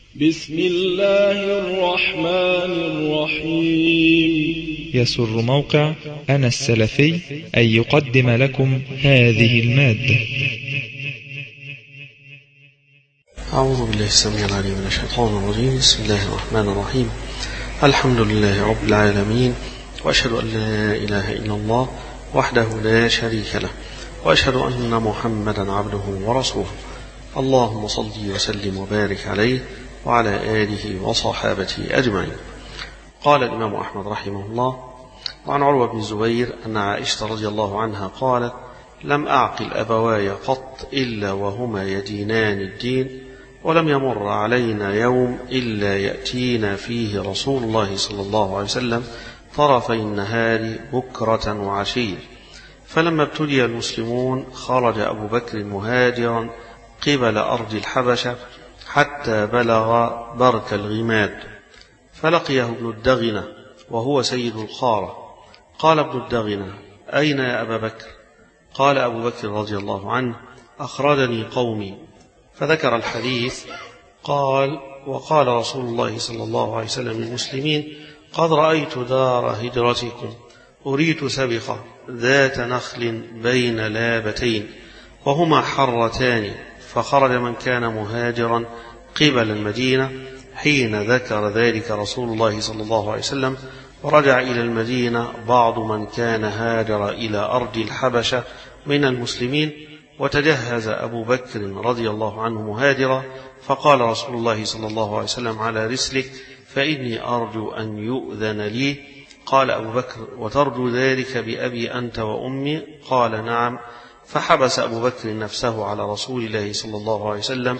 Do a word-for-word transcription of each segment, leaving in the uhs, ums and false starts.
بسم الله الرحمن الرحيم. يسر موقع أنا السلفي أن يقدم لكم هذه المادة. أعوذ بالله السميع العليم من الشيطان الرجيم. بسم الله الرحمن الرحيم. الحمد لله رب العالمين، وأشهد أن لا إله إلا الله وحده لا شريك له، وأشهد أن محمدا عبده ورسوله. اللهم صل وسلم وبارك عليه وعلى آله وصحابته أجمعين. قال الإمام أحمد رحمه الله: وعن عروة بن الزبير أن عائشة رضي الله عنها قالت: لم أعقل أبواي قط إلا وهما يدينان الدين، ولم يمر علينا يوم إلا يأتينا فيه رسول الله صلى الله عليه وسلم طرفي النهار بكرة وعشية. فلما ابتلي المسلمون خرج أبو بكر مهاجرا قبل أرض الحبشة حتى بلغ برك الغماد، فلقيه ابن الدغنة وهو سيد الخارة. قال ابن الدغنة: أين يا أبا بكر؟ قال أبو بكر رضي الله عنه: أخرجني قومي. فذكر الحديث. قال: وقال رسول الله صلى الله عليه وسلم للمسلمين: قد رأيت دار هجرتكم، أريت سبخة ذات نخل بين لابتين وهما حرتان. فخرج من كان مهاجرا قبل المدينة حين ذكر ذلك رسول الله صلى الله عليه وسلم، ورجع إلى المدينة بعض من كان هاجر إلى أرض الحبشة من المسلمين. وتجهز أبو بكر رضي الله عنه مهاجرا، فقال رسول الله صلى الله عليه وسلم: على رسلك، فإني أرجو أن يؤذن لي. قال أبو بكر: وترجو ذلك بأبي أنت وأمي؟ قال: نعم. فحبس أبو بكر نفسه على رسول الله صلى الله عليه وسلم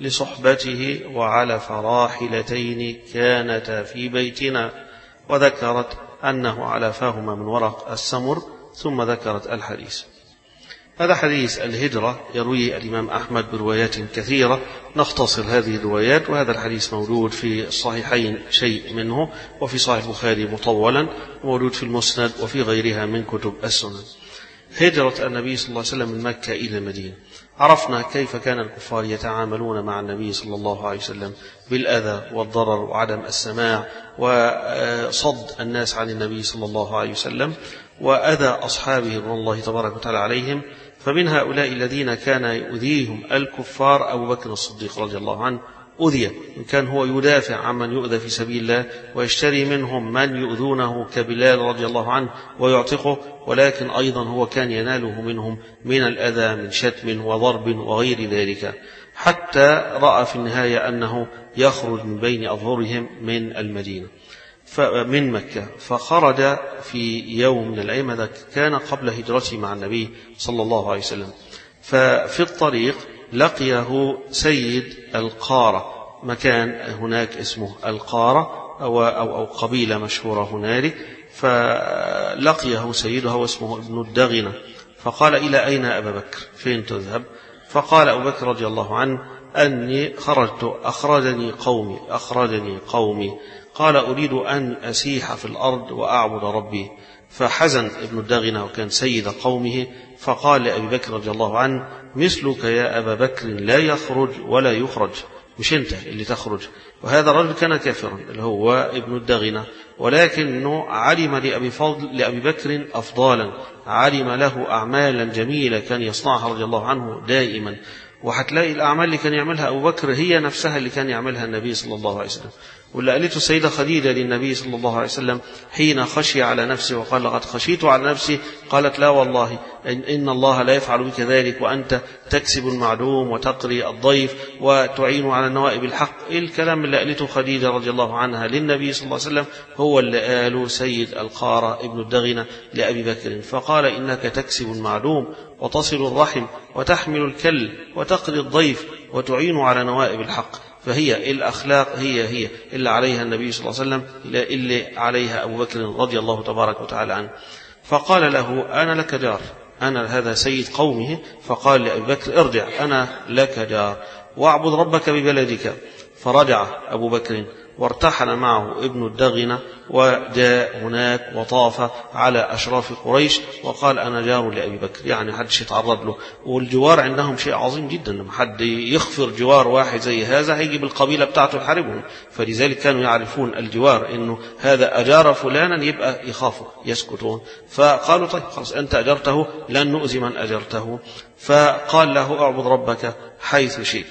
لصحبته، وعلف راحلتين كانتا في بيتنا، وذكرت أنه علفاهما من ورق السمر، ثم ذكرت الحديث. هذا حديث الهجرة يرويه الإمام أحمد بروايات كثيرة، نختصر هذه الروايات. وهذا الحديث موجود في الصحيحين شيء منه، وفي صحيح البخاري مطولا، وموجود في المسند وفي غيرها من كتب السنن. هجرة النبي صلى الله عليه وسلم من مكة إلى المدينة. عرفنا كيف كان الكفار يتعاملون مع النبي صلى الله عليه وسلم بالأذى والضرر وعدم السماع وصد الناس عن النبي صلى الله عليه وسلم، وأذى أصحابه رضي الله تبارك وتعالى عليهم. فمن هؤلاء الذين كان يؤذيهم الكفار أبو بكر الصديق رضي الله عنه أذي، إن كان هو يدافع عمن يؤذى في سبيل الله، ويشتري منهم من يؤذونه كبلال رضي الله عنه ويعتقه، ولكن أيضا هو كان يناله منهم من الأذى من شتم وضرب وغير ذلك، حتى رأى في النهاية أنه يخرج من بين أظهرهم من المدينة من مكة. فخرج في يوم من الأيام، هذا كان قبل هجرته مع النبي صلى الله عليه وسلم. ففي الطريق لقيه سيد القارة، مكان هناك اسمه القارة أو, أو, أو قبيلة مشهورة هنالك. فلقيه سيدها واسمه ابن الدغنة، فقال: إلى أين أبا بكر؟ فين تذهب؟ فقال أبو بكر رضي الله عنه: أني خرجت، أخرجني قومي أخرجني قومي قال: أريد أن أسيح في الأرض وأعبد ربي. فحزن ابن الدغنة وكان سيد قومه، فقال لأبي بكر رضي الله عنه: مثلك يا أبا بكر لا يخرج ولا يخرج، مش أنت اللي تخرج. وهذا الرجل كان كافرا اللي هو ابن الدغنة، ولكنه علم لأبي, فضل لأبي بكر أفضالا، علم له أعمالا جميلة كان يصنعها رضي الله عنه دائما. وهتلاقي الأعمال اللي كان يعملها أبو بكر هي نفسها اللي كان يعملها النبي صلى الله عليه وسلم. واللي قالته السيدة خديجة للنبي صلى الله عليه وسلم حين خشي على نفسه وقال: لقد خشيت على نفسي، قالت: لا والله إن, إن الله لا يفعل بك ذلك، وأنت تكسب المعدوم وتقري الضيف وتعين على النوائب الحق. إيه الكلام اللي قالته خديجة رضي الله عنها للنبي صلى الله عليه وسلم هو اللي قاله سيد القارة ابن الدغنة لأبي بكر. فقال: إنك تكسب المعدوم وتصل الرحم وتحمل الكل وتقري الضيف وتعين على نوائب الحق. فهي الأخلاق هي هي اللي عليها النبي صلى الله عليه وسلم، اللي عليها أبو بكر رضي الله تبارك وتعالى عنه. فقال له: أنا لك جار، أنا هذا سيد قومه. فقال لأبي بكر: ارجع، أنا لك جار، واعبد ربك ببلدك. فرجع أبو بكر وارتحل معه ابن الدغنة وجاء هناك وطاف على أشراف قريش وقال أنا جار لأبي بكر، يعني حدش يتعرض له. والجوار عندهم شيء عظيم جدا، لما حد يخفر جوار واحد زي هذا هيجي بالقبيلة بتاعته يحاربهم، فلذلك كانوا يعرفون الجوار إنه هذا أجار فلانا يبقى يخافوا يسكتون. فقالوا طيب خلاص أنت أجرته لن نؤذي من أجرته. فقال له اعبد ربك حيث شئت.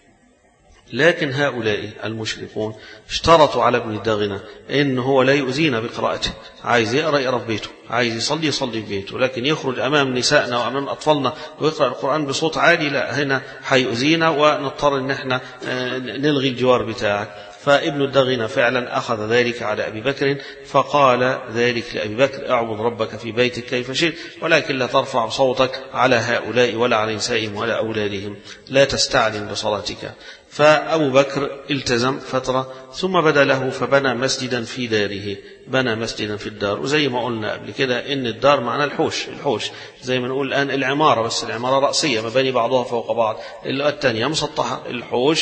لكن هؤلاء المشركون اشترطوا على ابن الدغنة إن هو لا يؤذينا بقراءته، عايز يقرأ يقرأ في بيته، عايز يصلي يصلي في بيته، لكن يخرج أمام نسائنا وأمام أطفالنا ويقرأ القرآن بصوت عالي لا، هنا هيؤذينا ونضطر إن احنا نلغي الجوار بتاعك. فابن الدغنة فعلا أخذ ذلك على أبي بكر، فقال ذلك لأبي بكر اعبد ربك في بيتك كيف شئت، ولكن لا ترفع صوتك على هؤلاء ولا على نسائهم ولا أولادهم، لا تستعلن بصلاتك. فأبو بكر التزم فترة ثم بدا له فبنى مسجدا في داره، بنى مسجدا في الدار. وزي ما قلنا قبل كده إن الدار معنى الحوش، الحوش زي ما نقول الآن العمارة، بس العمارة رأسية مباني بعضها فوق بعض، الثانية مسطحة. الحوش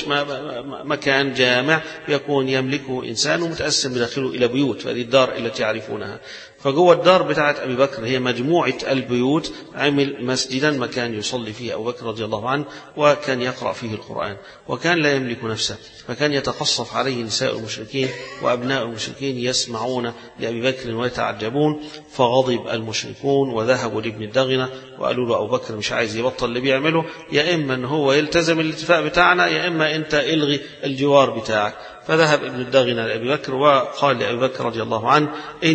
مكان جامع يكون يملكه إنسان ومتقسم بداخله إلى بيوت، فهذه الدار التي يعرفونها. فجوه الدار بتاعت أبي بكر هي مجموعة البيوت، عمل مسجدا مكان يصلي فيه أبو بكر رضي الله عنه وكان يقرأ فيه القرآن، وكان لا يملك نفسه، فكان يتقصف عليه نساء المشركين وأبناء المشركين يسمعون لأبي بكر ويتعجبون. فغضب المشركون وذهبوا لابن الدغنة وقالوا له أبو بكر مش عايز يبطل اللي بيعمله، يا إما أن هو يلتزم الاتفاق بتاعنا يا إما أنت إلغي الجوار بتاعك. فذهب ابن الدغنة لأبي بكر وقال لأبي بكر رضي الله عنه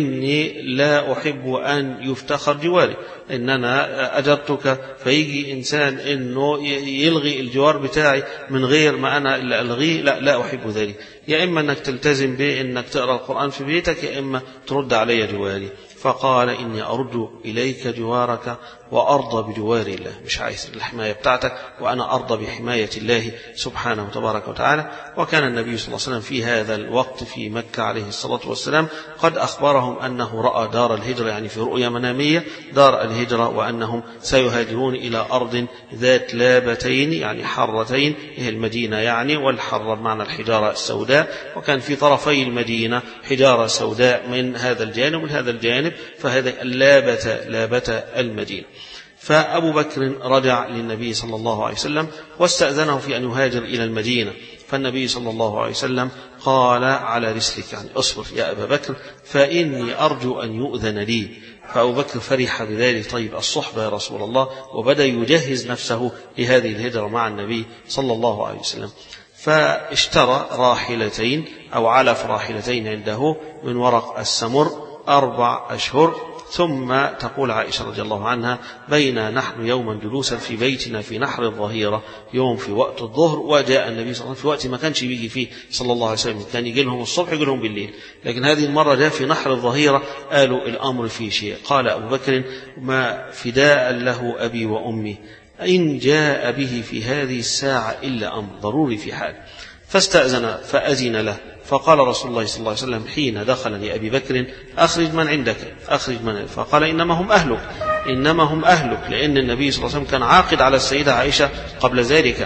إني لا أحب أن يفتخر جواري، إن أنا أجرتك فيجي إنسان إنه يلغي الجوار بتاعي من غير ما أنا اللي ألغيه، لا لا أحب ذلك، يا إما أنك تلتزم بأنك تقرأ القرآن في بيتك يا إما ترد علي جواري. فقال إني أرد إليك جوارك وأرضى بجوار الله، مش عايز الحماية بتاعتك وأنا أرضى بحماية الله سبحانه وتبارك وتعالى. وكان النبي صلى الله عليه وسلم في هذا الوقت في مكة عليه الصلاة والسلام قد أخبرهم أنه رأى دار الهجرة، يعني في رؤيا منامية دار الهجرة، وأنهم سيهاجرون إلى أرض ذات لابتين يعني حرتين، هي المدينة يعني، والحرة بمعنى الحجارة السوداء، وكان في طرفي المدينة حجارة سوداء من هذا الجانب ومن هذا الجانب، فهذا اللابة لابة المدينة. فأبو بكر رجع للنبي صلى الله عليه وسلم واستأذنه في أن يهاجر إلى المدينة، فالنبي صلى الله عليه وسلم قال على رسلك، يعني اصبر يا أبا بكر فإني أرجو أن يؤذن لي. فأبو بكر فرح بذلك، طيب الصحبة يا رسول الله، وبدأ يجهز نفسه لهذه الهجرة مع النبي صلى الله عليه وسلم. فاشترى راحلتين أو علف راحلتين عنده من ورق السمر أربع أشهر. ثم تقول عائشة رضي الله عنها بينا نحن يوما جلوسا في بيتنا في نحر الظهيرة، يوم في وقت الظهر، وجاء النبي صلى الله عليه وسلم في وقت ما كانش بيجي فيه صلى الله عليه وسلم، كان يجي لهم الصبح يجي لهم بالليل، لكن هذه المرة جاء في نحر الظهيرة. قالوا الأمر فيه شيء. قال أبو بكر ما فداء له أبي وأمي إن جاء به في هذه الساعة إلا أمر ضروري في حال. فاستأذن فأذن له، فقال رسول الله صلى الله عليه وسلم حين دخل لأبي بكر أخرج من عندك، أخرج من، فقال إنما هم أهلك، إنما هم أهلك، لأن النبي صلى الله عليه وسلم كان عاقد على السيدة عائشة قبل ذلك،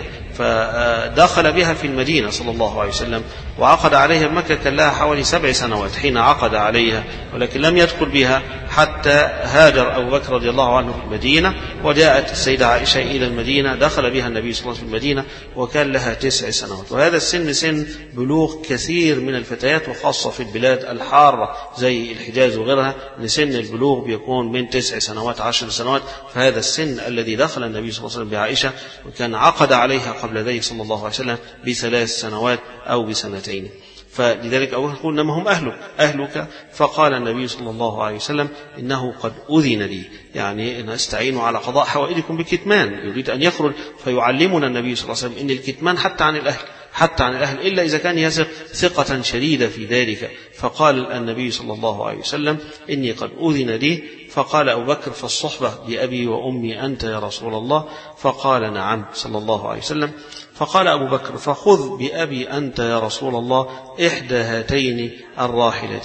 فدخل بها في المدينة صلى الله عليه وسلم وعقد عليها بمكة، كان لها حوالي سبع سنوات حين عقد عليها، ولكن لم يدخل بها حتى هاجر أبو بكر رضي الله عنه في المدينة، وجاءت السيدة عائشة إلى المدينة، دخل بها النبي صلى الله عليه وسلم في المدينة وكان لها تسع سنوات. وهذا السن سن بلوغ كثير من الفتيات، وخاصة في البلاد الحارة زي الحجاز وغيرها، لسن البلوغ بيكون من تسع سنوات عشر سنوات. فهذا السن الذي دخل النبي صلى الله عليه وسلم بعائشة، وكان عقد عليها قبل ذلك صلى الله عليه وسلم بثلاث سنوات أو بسنتين. فلذلك أبوه يقول إنما هم أهلك أهلك فقال النبي صلى الله عليه وسلم إنه قد أذن لي، يعني إن استعينوا على قضاء حوائجكم بكتمان، يريد أن يخرج. فيعلمنا النبي صلى الله عليه وسلم إن الكتمان حتى عن الأهل حتى عن الأهل إلا إذا كان يثق ثقة شديدة في ذلك. فقال النبي صلى الله عليه وسلم إني قد أذن لي. فقال أبو بكر فالصحبة بأبي وأمي أنت يا رسول الله؟ فقال نعم صلى الله عليه وسلم. فقال أبو بكر فخذ بأبي أنت يا رسول الله إحدى هاتين الراحلتين،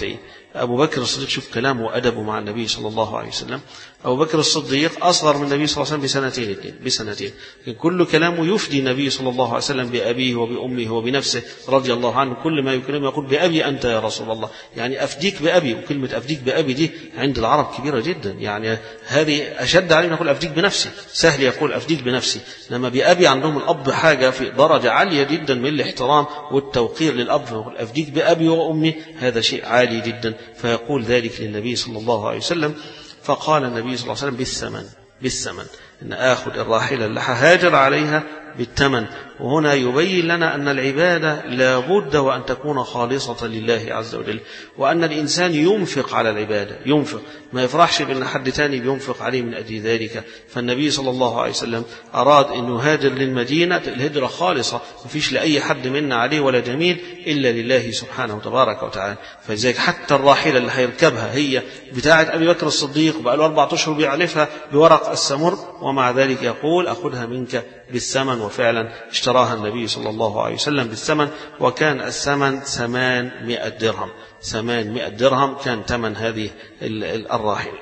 أبو بكر الصديق شوف كلامه وأدبه مع النبي صلى الله عليه وسلم. أبو بكر الصديق أصغر من النبي صلى الله عليه وسلم بسنتين اثنين بسنتين كل كلامه يفدي النبي صلى الله عليه وسلم بأبيه وبأمه وبنفسه رضي الله عنه. كل ما يكلمه يقول بأبي أنت يا رسول الله، يعني أفديك بأبي. وكلمة أفديك بأبي دي عند العرب كبيرة جدا، يعني هذه أشد علينا يقول أفديك بنفسي، سهل يقول أفديك بنفسي، إنما بأبي عندهم الأب حاجة في درجة عالية جدا من الاحترام والتوقير للأب، فيقول أفديك بأبي وأمي هذا شيء عالي جدا، فيقول ذلك للنبي صلى الله عليه وسلم. فقال النبي صلى الله عليه وسلم بالثمن بالثمن إن آخذ الراحلة اللي هاجر عليها بالثمن. وهنا يبين لنا أن العبادة لا بد وأن تكون خالصة لله عز وجل، وأن الإنسان ينفق على العبادة، ينفق ما يفرحش بأن حد تاني بينفق عليه من أجل ذلك. فالنبي صلى الله عليه وسلم أراد أن يهاجر للمدينة الهجرة خالصة، مفيش لأي حد منا عليه ولا جميل إلا لله سبحانه وتبارك وتعالى. فلذلك حتى الراحلة اللي هيركبها هي بتاعة أبي بكر الصديق، بقى له أربعة أشهر بيعلفها بورق السمر، ومع ذلك يقول أخذها منك بالثمن. وفعلا اشتراها النبي صلى الله عليه وسلم بالثمن، وكان الثمن ثمانمائة درهم ثمانمائة درهم كان ثمن هذه الراحلة.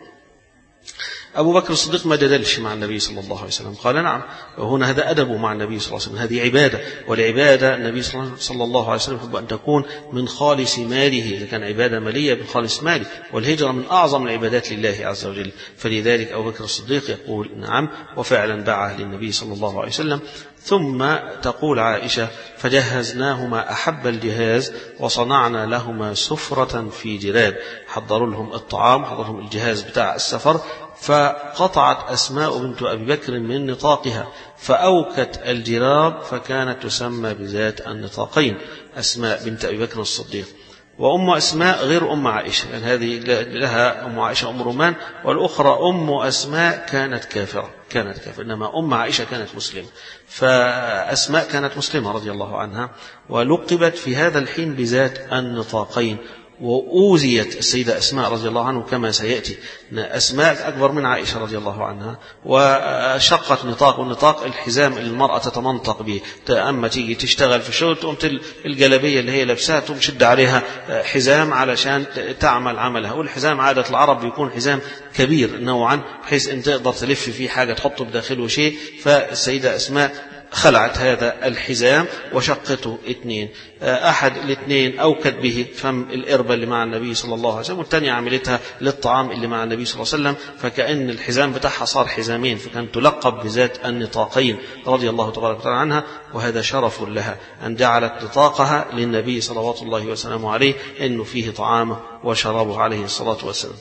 أبو بكر الصديق ما جدلش مع النبي صلى الله عليه وسلم، قال نعم. وهنا هذا أدبه مع النبي صلى الله عليه وسلم، هذه عبادة، والعبادة النبي صلى الله عليه وسلم يحب أن تكون من خالص ماله، إذا كان عبادة مالية من خالص ماله، والهجرة من أعظم العبادات لله عز وجل. فلذلك أبو بكر الصديق يقول نعم، وفعلا دعا للنبي صلى الله عليه وسلم. ثم تقول عائشة فجهزناهما أحب الجهاز وصنعنا لهما سفرة في جراب، حضروا لهم الطعام، حضروا لهم الجهاز بتاع السفر. فقطعت أسماء بنت أبي بكر من نطاقها فأوكت الجراب، فكانت تسمى بذات النطاقين، أسماء بنت أبي بكر الصديق. وأم أسماء غير أم عائشة، يعني هذه لها أم عائشة أم رومان، والأخرى أم أسماء كانت كافرة كانت كافرة إنما أم عائشة كانت مسلمة. فأسماء كانت مسلمة رضي الله عنها، ولقبت في هذا الحين بذات النطاقين. وأوذيت السيدة أسماء رضي الله عنه كما سيأتي، أسماء أكبر من عائشة رضي الله عنها، وشقت نطاق، والنطاق الحزام اللي المرأة تتمنطق به، أما تيجي تشتغل في الشغل تقوم الجلبية اللي هي لابساها تقوم تشد عليها حزام علشان تعمل عملها. والحزام عادة العرب بيكون حزام كبير نوعا بحيث أن تقدر تلف فيه حاجة تحطه بداخله شيء. فالسيدة أسماء خلعت هذا الحزام وشقته اثنين، أحد الاثنين أوكت به فم الإربة اللي مع النبي صلى الله عليه وسلم، والثانية عملتها للطعام اللي مع النبي صلى الله عليه وسلم، فكأن الحزام بتاعها صار حزامين، فكانت تلقب بذات النطاقين رضي الله تبارك وتعالى عنها. وهذا شرف لها أن جعلت نطاقها للنبي صلوات الله وسلامه عليه إنه فيه طعامه وشرابه عليه الصلاة والسلام.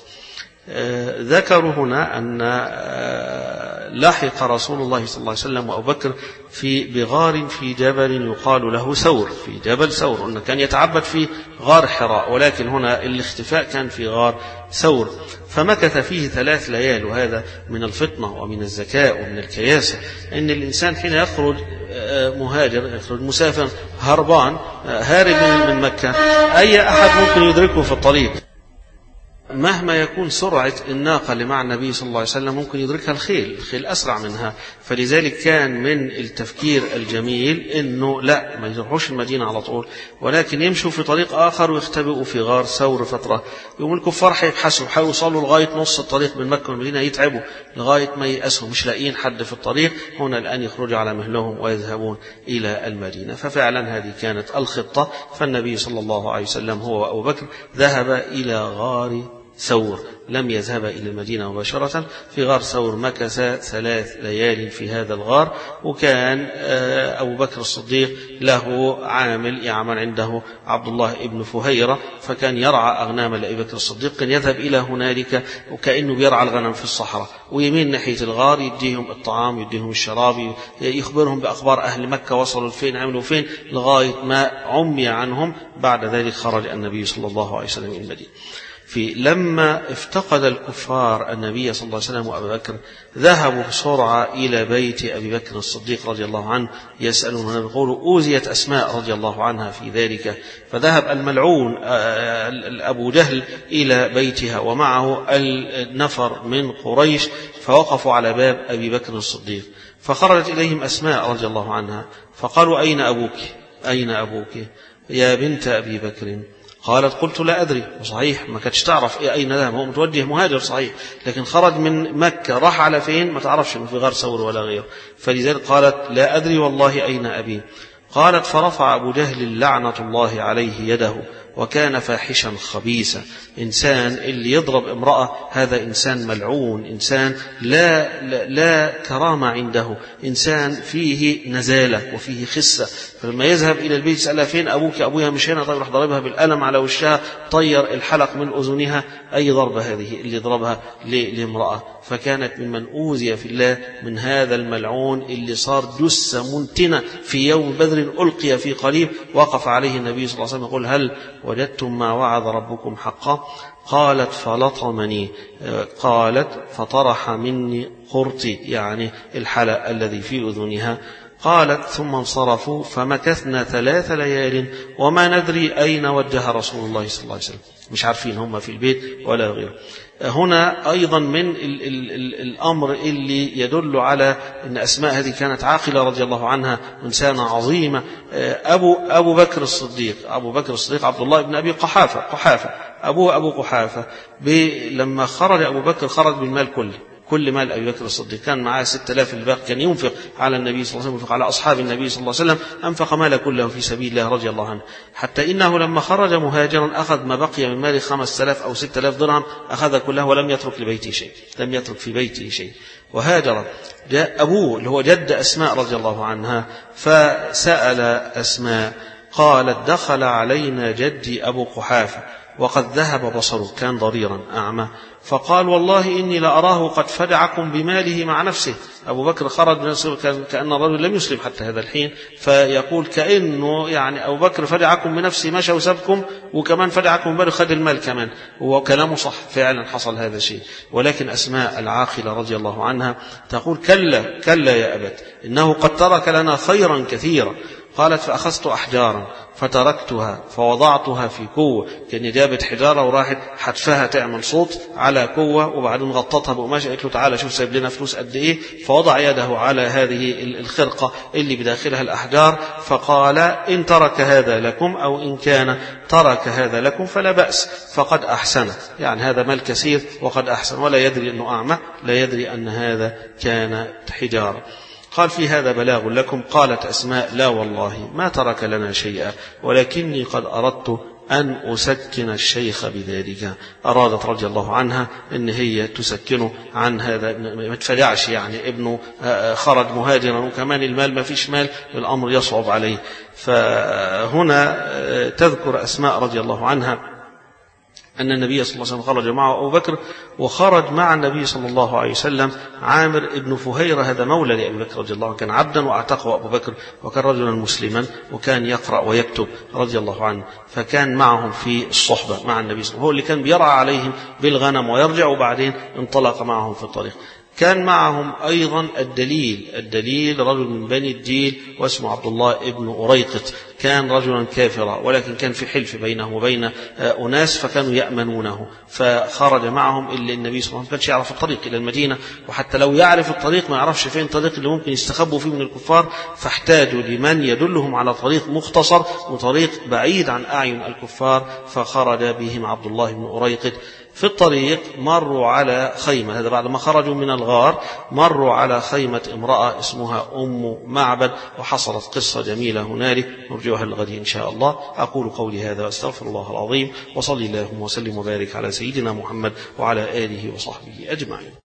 ذكروا هنا أن لاحق رسول الله صلى الله عليه وسلم وأبو بكر في بغار في جبل يقال له ثور، في جبل ثور، أنه كان يتعبد في غار حراء، ولكن هنا الاختفاء كان في غار ثور. فمكث فيه ثلاث ليال، وهذا من الفطنة ومن الذكاء ومن الكياسة، أن الإنسان حين يخرج مهاجر، يخرج مسافر هربان هارب من مكة، أي أحد ممكن يدركه في الطريق، مهما يكون سرعة الناقة اللي مع النبي صلى الله عليه وسلم ممكن يدركها الخيل، الخيل أسرع منها. فلذلك كان من التفكير الجميل إنه لا، ما يروحوش المدينة على طول، ولكن يمشوا في طريق آخر ويختبئوا في غار ثور فترة. يوم الكفار حيبحثوا، حيوصلوا لغاية نص الطريق من مكة والمدينة، يتعبوا لغاية ما يأسوا، مش لاقيين حد في الطريق. هنا الآن يخرجوا على مهلهم ويذهبون إلى المدينة. ففعلا هذه كانت الخطة. فالنبي صلى الله عليه وسلم هو وأبو بكر ذهب إلى غار ثور، لم يذهب إلى المدينة مباشرة. في غار ثور مكث ثلاث ليال في هذا الغار. وكان أبو بكر الصديق له عامل يعمل عنده عبد الله ابن فهيرة، فكان يرعى أغنام لأبي بكر الصديق، كان يذهب إلى هنالك وكأنه بيرعى الغنم في الصحراء، ويمين ناحية الغار يديهم الطعام يديهم الشراب، يخبرهم بأخبار أهل مكة وصلوا فين عملوا فين، لغاية ما عمي عنهم. بعد ذلك خرج النبي صلى الله عليه وسلم إلى المدينة. في لما افتقد الكفار النبي صلى الله عليه وسلم وأبا بكر، ذهبوا بسرعة إلى بيت أبي بكر الصديق رضي الله عنه يسألون، يقولوا أوذيت أسماء رضي الله عنها في ذلك. فذهب الملعون أبو جهل إلى بيتها ومعه النفر من قريش، فوقفوا على باب أبي بكر الصديق. فخرجت إليهم أسماء رضي الله عنها، فقالوا أين أبوك أين أبوك يا بنت أبي بكر؟ قالت قلت لا أدري. صحيح ما كانتش تعرف إيه أين ذهب، هو متوجه مهاجر صحيح، لكن خرج من مكة راح على فين ما تعرفش، من في غار ثور ولا غيره، فلذلك قالت لا أدري والله أين أبي. قالت فرفع أبو جهل لعنة الله عليه يده وكان فاحشا خبيثا. إنسان اللي يضرب امرأة هذا إنسان ملعون، إنسان لا, لا, لا كرامة عنده، إنسان فيه نزالة وفيه خسة. فلما يذهب إلى البيت يسألها فين أبوك؟ أبوها مش هنا. طيب راح ضربها بالقلم على وشها، طير الحلق من أذنها. أي ضربة هذه اللي ضربها لامرأة؟ فكانت ممن أوذي في الله من هذا الملعون اللي صار جثة منتنة في يوم بدر، ألقي في قليب، وقف عليه النبي صلى الله عليه وسلم يقول هل وجدتم ما وعد ربكم حقا؟ قالت فلطمني، قالت فطرح مني قرطي يعني الحلق الذي في أذنها. قالت ثم انصرفوا فمكثنا ثلاث ليال وما ندري أين وجه رسول الله صلى الله عليه وسلم، مش عارفين هم في البيت ولا غيره. هنا أيضا من ال ال ال الأمر اللي يدل على أن أسماء هذه كانت عاقلة رضي الله عنها، إنسانة عظيمة. أبو, أبو بكر الصديق أبو بكر الصديق عبد الله بن أبي قحافة قحافة أبوه أبو قحافة، لما خرج أبو بكر خرج بالمال كله، كل مال أبي بكر الصديق، كان معاه ستة آلاف الباقي كان ينفق على النبي صلى الله عليه وسلم، ينفق على أصحاب النبي صلى الله عليه وسلم، أنفق ماله كله في سبيل الله رضي الله عنه، حتى إنه لما خرج مهاجرا أخذ ما بقي من مال خمسة آلاف أو ستة آلاف درهم، أخذ كله ولم يترك لبيته شيء، لم يترك في بيته شيء. وهاجر جاء أبوه اللي هو جد أسماء رضي الله عنها، فسأل أسماء قالت دخل علينا جدي أبو قحافة وقد ذهب بصره، كان ضريرا أعمى، فقال والله إني لأراه قد فدعكم بماله مع نفسه. أبو بكر خرج من كأن الرجل لم يسلم حتى هذا الحين، فيقول كأنه يعني أبو بكر فدعكم بنفسه مشى وسبكم، وكمان فدعكم بماله خد المال كمان. وكلامه صح، فعلا حصل هذا الشيء. ولكن أسماء العاقلة رضي الله عنها تقول كلا كلا يا أبت إنه قد ترك لنا خيرا كثيرا. قالت فأخذت أحجارا فتركتها فوضعتها في كوة، كأن جابت حجارة وراحت حتفها تعمل صوت على كوة، وبعدين غطتها بقماشة، قالت له تعالى شوف سايب لنا فلوس قد إيه، فوضع يده على هذه الخرقة اللي بداخلها الأحجار، فقال إن ترك هذا لكم أو إن كان ترك هذا لكم فلا بأس فقد أحسن، يعني هذا مال كثير وقد أحسن، ولا يدري أنه أعمى، لا يدري أن هذا كان حجارة. قال في هذا بلاغ لكم. قالت أسماء لا والله ما ترك لنا شيئا، ولكني قد أردت أن أسكن الشيخ بذلك. أرادت رضي الله عنها أن هي تسكنه عن هذا، ما تفجعش يعني ابنه خرج مهاجرا وكمان المال ما فيش مال، الأمر يصعب عليه. فهنا تذكر أسماء رضي الله عنها أن النبي صلى الله عليه وسلم خرج معه أبو بكر، وخرج مع النبي صلى الله عليه وسلم عامر ابن فهيرة، هذا مولى لأبي بكر رضي الله عنه، كان عبدا وأعتقه أبو بكر، وكان رجلا مسلما وكان يقرأ ويكتب رضي الله عنه، فكان معهم في الصحبة مع النبي صلى الله عليه وسلم، هو اللي كان بيرعى عليهم بالغنم ويرجع، وبعدين انطلق معهم في الطريق. كان معهم أيضا الدليل الدليل رجل من بني الديل واسمه عبد الله ابن أريقط، كان رجلا كافرا، ولكن كان في حلف بينه وبين أناس فكانوا يأمنونه، فخرج معهم. إلا النبي صلى الله عليه وسلم ما كانش يعرف الطريق إلى المدينة، وحتى لو يعرف الطريق ما يعرفش فين الطريق اللي ممكن يستخبوا فيه من الكفار، فاحتاجوا لمن يدلهم على طريق مختصر وطريق بعيد عن أعين الكفار، فخرج بهم عبد الله بن أريقط. في الطريق مروا على خيمة، هذا بعد ما خرجوا من الغار، مروا على خيمة امرأة اسمها أم معبد، وحصلت قصة جميلة هنالك نرجوها للغد إن شاء الله. أقول قولي هذا وأستغفر الله العظيم، وصلي اللهم وسلم وبارك على سيدنا محمد وعلى آله وصحبه أجمعين.